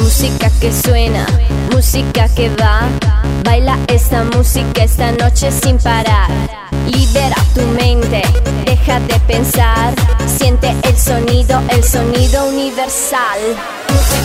Música que suena, música que va. Baila esta música esta noche sin parar. Libera tu mente, deja de pensar. Siente el sonido universal.